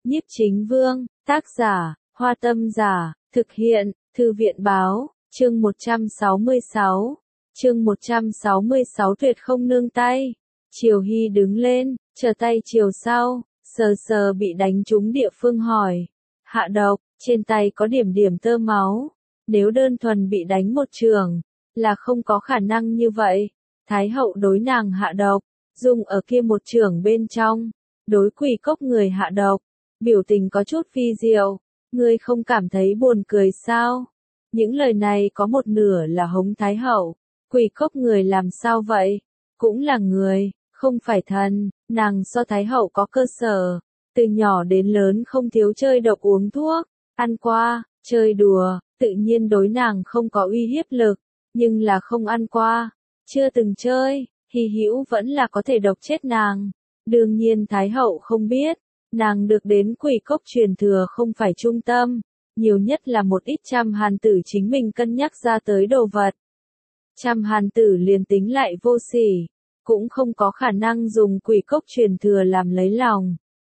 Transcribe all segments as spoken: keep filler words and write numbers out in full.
Nhiếp Chính Vương, tác giả, Hoa Tâm Giả, thực hiện, Thư viện Báo, chương một trăm sáu mươi sáu. Chương một trăm sáu mươi sáu tuyệt không nương tay. Triều Hy đứng lên, trở tay chiều sau, sờ sờ bị đánh trúng địa phương hỏi. Hạ độc, trên tay có điểm điểm tơ máu. Nếu đơn thuần bị đánh một trường, là không có khả năng như vậy. Thái hậu đối nàng hạ độc, dùng ở kia một trường bên trong. Đối Quỷ Cốc người hạ độc, biểu tình có chút phi diệu. Ngươi không cảm thấy buồn cười sao? Những lời này có một nửa là hống Thái hậu. Quỷ Cốc người làm sao vậy? Cũng là người, không phải thần. Nàng so Thái hậu có cơ sở. Từ nhỏ đến lớn không thiếu chơi độc uống thuốc, ăn qua, chơi đùa, tự nhiên đối nàng không có uy hiếp lực, nhưng là không ăn qua, chưa từng chơi, hy hữu vẫn là có thể độc chết nàng. Đương nhiên Thái hậu không biết, nàng được đến Quỷ Cốc truyền thừa không phải trung tâm, nhiều nhất là một ít trăm hàn tử chính mình cân nhắc ra tới đồ vật. Trăm hàn tử liền tính lại vô sỉ, cũng không có khả năng dùng Quỷ Cốc truyền thừa làm lấy lòng.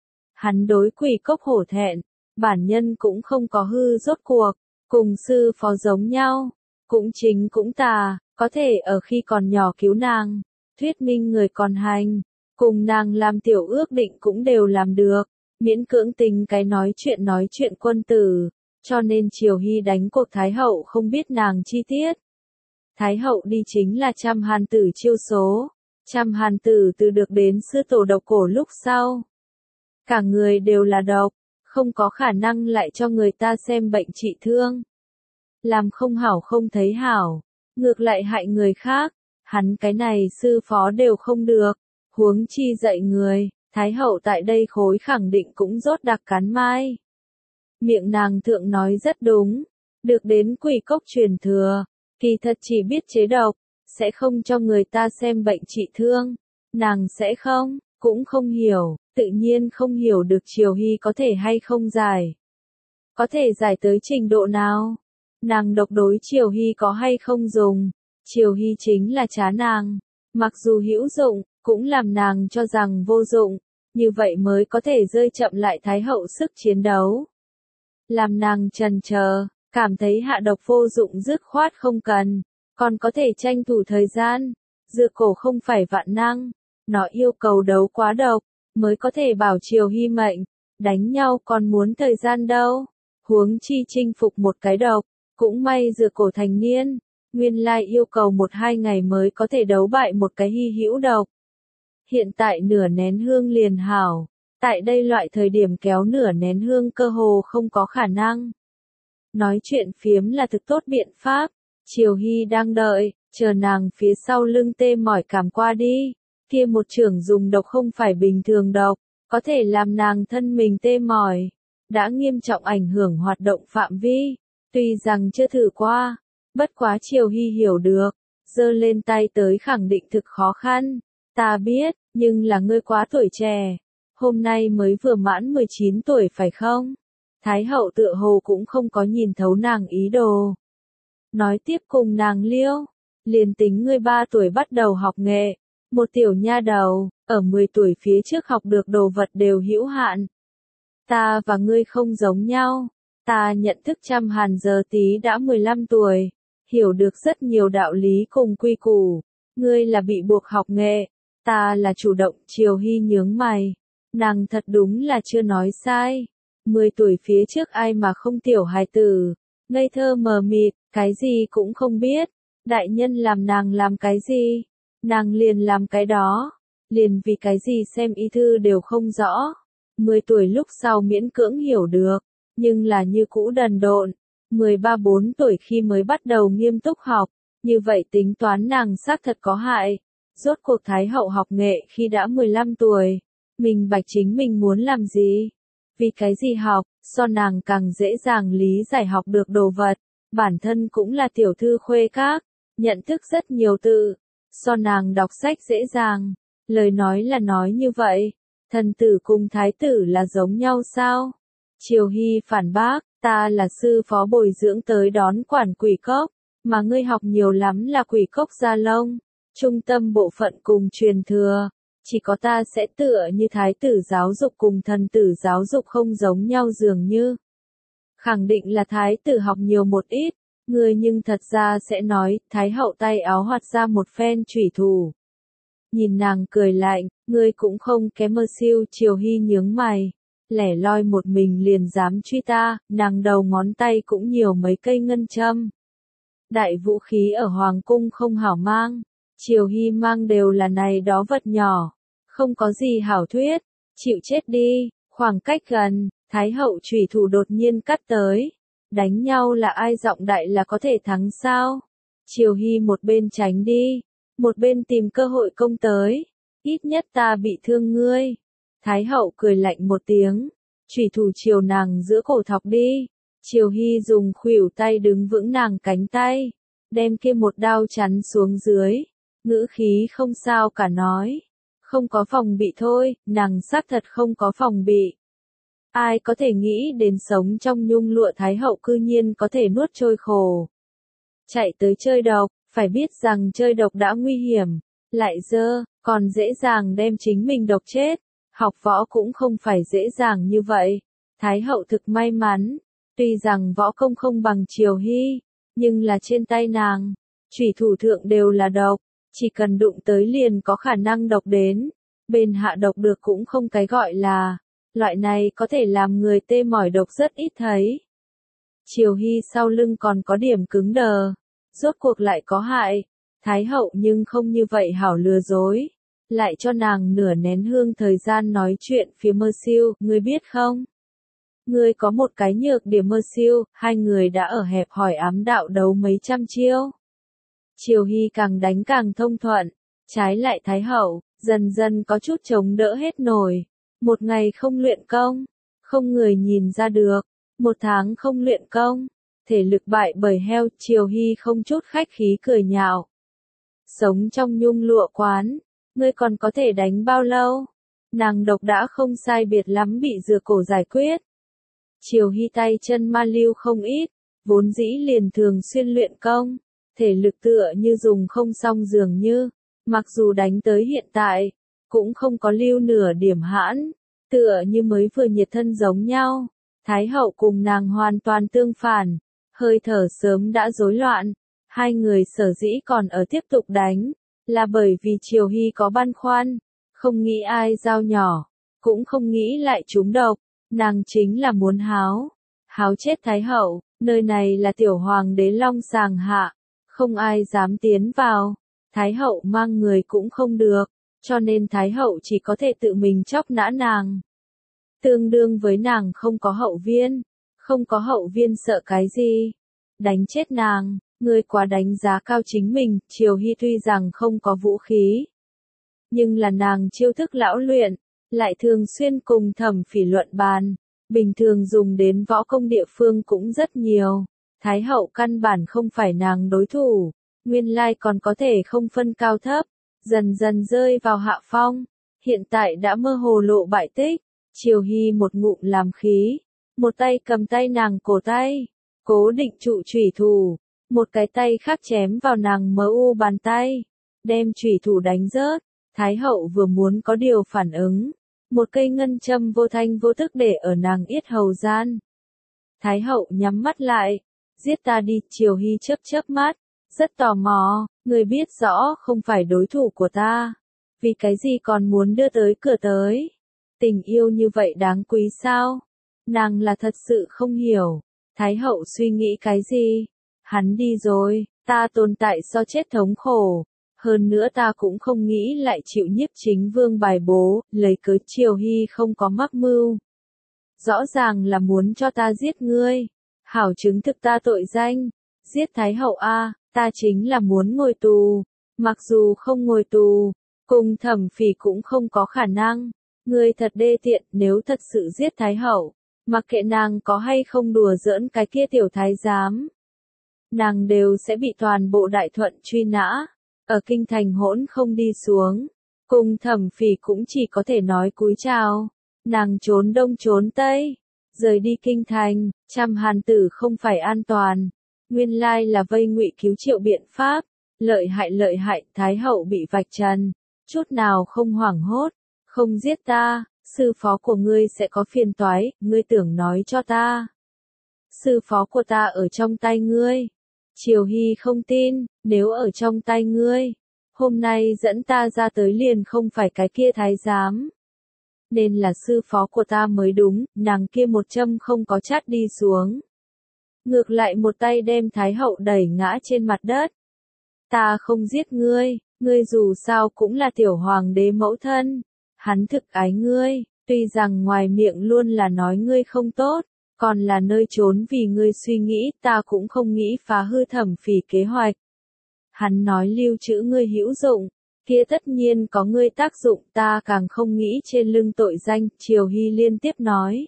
Hắn đối Quỷ Cốc hổ thẹn, bản nhân cũng không có hư rốt cuộc, cùng sư phó giống nhau, cũng chính cũng tà, có thể ở khi còn nhỏ cứu nàng, thuyết minh người còn hành, cùng nàng làm tiểu ước định cũng đều làm được, miễn cưỡng tính cái nói chuyện nói chuyện quân tử, cho nên Triều Hy đánh cuộc Thái hậu không biết nàng chi tiết. Thái hậu đi chính là trăm hàn tử chiêu số, trăm hàn tử từ được đến sư tổ độc cổ lúc sau. Cả người đều là độc, không có khả năng lại cho người ta xem bệnh trị thương. Làm không hảo không thấy hảo, ngược lại hại người khác, hắn cái này sư phó đều không được, huống chi dạy người, Thái hậu tại đây khối khẳng định cũng rốt đặc cắn mai. Miệng nàng thượng nói rất đúng, được đến Quỷ Cốc truyền thừa, kỳ thật chỉ biết chế độc, sẽ không cho người ta xem bệnh trị thương, nàng sẽ không, cũng không hiểu, tự nhiên không hiểu được Triều Hy có thể hay không giải. Có thể giải tới trình độ nào? Nàng độc đối Triều Hy có hay không dùng? Triều Hy chính là trá nàng, mặc dù hữu dụng, cũng làm nàng cho rằng vô dụng, như vậy mới có thể rơi chậm lại Thái hậu sức chiến đấu. Làm nàng chần chờ, cảm thấy hạ độc vô dụng dứt khoát không cần, còn có thể tranh thủ thời gian, dựa cổ không phải vạn năng, nó yêu cầu đấu quá độc, mới có thể bảo Triều Hy mệnh, đánh nhau còn muốn thời gian đâu, huống chi chinh phục một cái độc, cũng may dựa cổ thành niên, nguyên lai yêu cầu một hai ngày mới có thể đấu bại một cái hy hữu độc. Hiện tại nửa nén hương liền hảo, tại đây loại thời điểm kéo nửa nén hương cơ hồ không có khả năng. Nói chuyện phiếm là thực tốt biện pháp, Triều Hy đang đợi, chờ nàng phía sau lưng tê mỏi cảm qua đi, kia một trưởng dùng độc không phải bình thường độc, có thể làm nàng thân mình tê mỏi, đã nghiêm trọng ảnh hưởng hoạt động phạm vi, tuy rằng chưa thử qua, bất quá Triều Hy hiểu được, giơ lên tay tới khẳng định thực khó khăn, ta biết, nhưng là ngươi quá tuổi trẻ, hôm nay mới vừa mãn mười chín tuổi phải không? Thái hậu tựa hồ cũng không có nhìn thấu nàng ý đồ. Nói tiếp cùng nàng liêu, liền tính ngươi ba tuổi bắt đầu học nghệ, một tiểu nha đầu, ở mười tuổi phía trước học được đồ vật đều hữu hạn. Ta và ngươi không giống nhau, ta nhận thức trăm hàn giờ tí đã mười lăm tuổi, hiểu được rất nhiều đạo lý cùng quy củ, ngươi là bị buộc học nghệ, ta là chủ động. Triều Hy nhướng mày, nàng thật đúng là chưa nói sai, mười tuổi phía trước ai mà không tiểu hài tử, ngây thơ mờ mịt, cái gì cũng không biết, đại nhân làm nàng làm cái gì, nàng liền làm cái đó, liền vì cái gì xem y thư đều không rõ, mười tuổi lúc sau miễn cưỡng hiểu được, nhưng là như cũ đần độn, mười ba bốn tuổi khi mới bắt đầu nghiêm túc học, như vậy tính toán nàng xác thật có hại. Rốt cuộc Thái hậu học nghệ khi đã mười lăm tuổi, mình bạch chính mình muốn làm gì, vì cái gì học, so nàng càng dễ dàng lý giải học được đồ vật, bản thân cũng là tiểu thư khuê các, nhận thức rất nhiều từ, so nàng đọc sách dễ dàng, lời nói là nói như vậy, thần tử cùng thái tử là giống nhau sao? Triều Hy phản bác, ta là sư phó bồi dưỡng tới đón quản Quỷ Cốc, mà ngươi học nhiều lắm là Quỷ Cốc gia lông, trung tâm bộ phận cùng truyền thừa, chỉ có ta sẽ tựa như thái tử giáo dục cùng thần tử giáo dục không giống nhau dường như. Khẳng định là thái tử học nhiều một ít, ngươi nhưng thật ra sẽ nói, thái hậu tay áo hoạt ra một phen chủy thủ. Nhìn nàng cười lạnh, ngươi cũng không kém mơ siêu. Triều Hy nhướng mày, lẻ loi một mình liền dám truy ta, nàng đầu ngón tay cũng nhiều mấy cây ngân châm. Đại vũ khí ở hoàng cung không hảo mang, Triều Hy mang đều là này đó vật nhỏ, không có gì hảo thuyết, chịu chết đi. Khoảng cách gần, thái hậu chủy thủ đột nhiên cắt tới, đánh nhau là ai giọng đại là có thể thắng sao? Triều Hy một bên tránh đi, một bên tìm cơ hội công tới, ít nhất ta bị thương ngươi. Thái hậu cười lạnh một tiếng, chủy thủ chiều nàng giữa cổ thọc đi. Triều Hy dùng khuỷu tay đứng vững nàng cánh tay, đem kia một đao chắn xuống dưới, ngữ khí không sao cả nói, không có phòng bị thôi, nàng xác thật không có phòng bị. Ai có thể nghĩ đến sống trong nhung lụa thái hậu cư nhiên có thể nuốt trôi khổ. Chạy tới chơi độc, phải biết rằng chơi độc đã nguy hiểm, lại dơ, còn dễ dàng đem chính mình độc chết. Học võ cũng không phải dễ dàng như vậy. Thái hậu thực may mắn, tuy rằng võ công không bằng Triều Hy, nhưng là trên tay nàng, chủy thủ thượng đều là độc, chỉ cần đụng tới liền có khả năng độc đến. Bên hạ độc được cũng không cái gọi là, loại này có thể làm người tê mỏi độc rất ít thấy. Triều Hy sau lưng còn có điểm cứng đờ, rốt cuộc lại có hại. Thái hậu nhưng không như vậy hảo lừa dối, lại cho nàng nửa nén hương thời gian nói chuyện. Phía Mơ Siêu, ngươi biết không? Ngươi có một cái nhược điểm. Mơ Siêu, hai người đã ở hẹp hỏi ám đạo đấu mấy trăm chiêu. Triều Hy càng đánh càng thông thuận, trái lại thái hậu, dần dần có chút chống đỡ hết nổi. Một ngày không luyện công, không người nhìn ra được, một tháng không luyện công, thể lực bại bởi heo. Triều Hy không chút khách khí cười nhạo. Sống trong nhung lụa quán, ngươi còn có thể đánh bao lâu? Nàng độc đã không sai biệt lắm bị dừa cổ giải quyết. Triều Hy tay chân ma lưu không ít, vốn dĩ liền thường xuyên luyện công, thể lực tựa như dùng không xong dường như, mặc dù đánh tới hiện tại, cũng không có lưu nửa điểm hãn, tựa như mới vừa nhiệt thân giống nhau. Thái hậu cùng nàng hoàn toàn tương phản, hơi thở sớm đã rối loạn, hai người sở dĩ còn ở tiếp tục đánh, là bởi vì Triều Hy có băn khoăn, không nghĩ ai dao nhỏ, cũng không nghĩ lại trúng độc, nàng chính là muốn háo, háo chết thái hậu. Nơi này là tiểu hoàng đế long sàng hạ, không ai dám tiến vào, thái hậu mang người cũng không được, cho nên thái hậu chỉ có thể tự mình chóc nã nàng. Tương đương với nàng không có hậu viên, không có hậu viên sợ cái gì? Đánh chết nàng. Ngươi quá đánh giá cao chính mình. Triều Hy tuy rằng không có vũ khí, nhưng là nàng chiêu thức lão luyện, lại thường xuyên cùng Thẩm Phỉ luận bàn, bình thường dùng đến võ công địa phương cũng rất nhiều. Thái hậu căn bản không phải nàng đối thủ, nguyên lai còn có thể không phân cao thấp, dần dần rơi vào hạ phong, hiện tại đã mơ hồ lộ bại tích. Triều Hy một ngụm làm khí, một tay cầm tay nàng cổ tay, cố định trụ chủy thủ, một cái tay khác chém vào nàng mờ u bàn tay, đem chủy thủ đánh rớt. Thái hậu vừa muốn có điều phản ứng, một cây ngân châm vô thanh vô tức để ở nàng yết hầu gian. Thái hậu nhắm mắt lại, giết ta đi. Triều Hy chớp chớp mắt, rất tò mò, người biết rõ không phải đối thủ của ta, vì cái gì còn muốn đưa tới cửa tới? Tình yêu như vậy đáng quý sao? Nàng là thật sự không hiểu. Thái hậu suy nghĩ cái gì? Hắn đi rồi, ta tồn tại so chết thống khổ. Hơn nữa ta cũng không nghĩ lại chịu Nhiếp Chính Vương bài bố, lấy cớ Triều Hy không có mắc mưu. Rõ ràng là muốn cho ta giết ngươi, hảo chứng thực ta tội danh. Giết Thái hậu a, ta chính là muốn ngồi tù. Mặc dù không ngồi tù, cùng Thẩm Phỉ cũng không có khả năng. Ngươi thật đê tiện, nếu thật sự giết Thái hậu, mặc kệ nàng có hay không đùa giỡn cái kia tiểu thái giám, nàng đều sẽ bị toàn bộ Đại Thuận truy nã, ở kinh thành hỗn không đi xuống. Cùng Thẩm Phỉ cũng chỉ có thể nói cúi chào. Nàng trốn đông trốn tây, rời đi kinh thành. Trăm hàn tử không phải an toàn, nguyên lai là vây ngụy cứu triệu biện pháp, lợi hại lợi hại. Thái hậu bị vạch trần, chút nào không hoảng hốt, không giết ta, sư phó của ngươi sẽ có phiền toái, ngươi tưởng nói cho ta. Sư phó của ta ở trong tay ngươi. Triều Hy không tin, nếu ở trong tay ngươi, hôm nay dẫn ta ra tới liền không phải cái kia thái giám. Nên là sư phó của ta mới đúng, nàng kia một châm không có chát đi xuống. Ngược lại một tay đem Thái hậu đẩy ngã trên mặt đất. Ta không giết ngươi, ngươi dù sao cũng là tiểu hoàng đế mẫu thân. Hắn thực ái ngươi, tuy rằng ngoài miệng luôn là nói ngươi không tốt, còn là nơi trốn vì ngươi suy nghĩ, ta cũng không nghĩ phá hư Thẩm Phỉ kế hoạch. Hắn nói lưu trữ ngươi hữu dụng, kia tất nhiên có ngươi tác dụng, ta càng không nghĩ trên lưng tội danh, Triều Hy liên tiếp nói.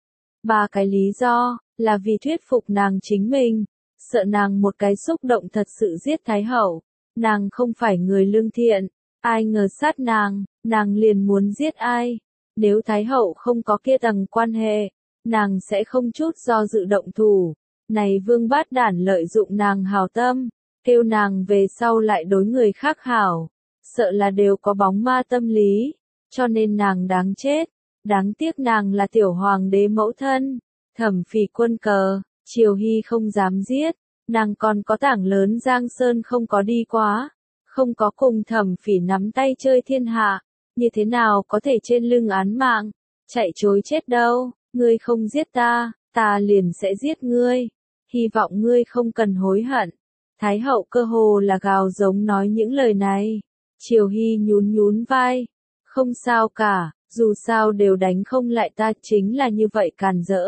Ba cái lý do, là vì thuyết phục nàng chính mình, sợ nàng một cái xúc động thật sự giết Thái hậu, nàng không phải người lương thiện, ai ngờ sát nàng, nàng liền muốn giết ai, nếu Thái hậu không có kia tầng quan hệ, nàng sẽ không chút do dự động thủ, này vương bát đản lợi dụng nàng hào tâm, kêu nàng về sau lại đối người khác hảo, sợ là đều có bóng ma tâm lý, cho nên nàng đáng chết, đáng tiếc nàng là tiểu hoàng đế mẫu thân. Thẩm Phỉ quân cờ, Triều Hy không dám giết, nàng còn có tảng lớn Giang Sơn không có đi quá, không có cùng Thẩm Phỉ nắm tay chơi thiên hạ, như thế nào có thể trên lưng án mạng, chạy chối chết đâu, ngươi không giết ta, ta liền sẽ giết ngươi, hy vọng ngươi không cần hối hận. Thái hậu cơ hồ là gào giống nói những lời này, Triều Hy nhún nhún vai, không sao cả, dù sao đều đánh không lại ta, chính là như vậy càn rỡ.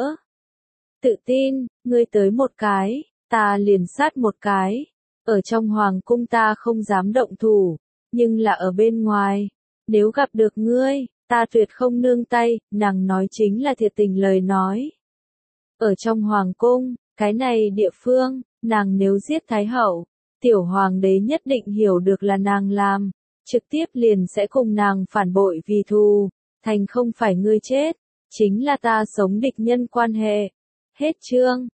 Tự tin, ngươi tới một cái, ta liền sát một cái. Ở trong hoàng cung ta không dám động thủ, nhưng là ở bên ngoài, nếu gặp được ngươi, ta tuyệt không nương tay, nàng nói chính là thiệt tình lời nói. Ở trong hoàng cung, cái này địa phương, nàng nếu giết Thái hậu, tiểu hoàng đế nhất định hiểu được là nàng làm, trực tiếp liền sẽ cùng nàng phản bội vì thù, thành không phải ngươi chết, chính là ta sống địch nhân quan hệ. Hết chương.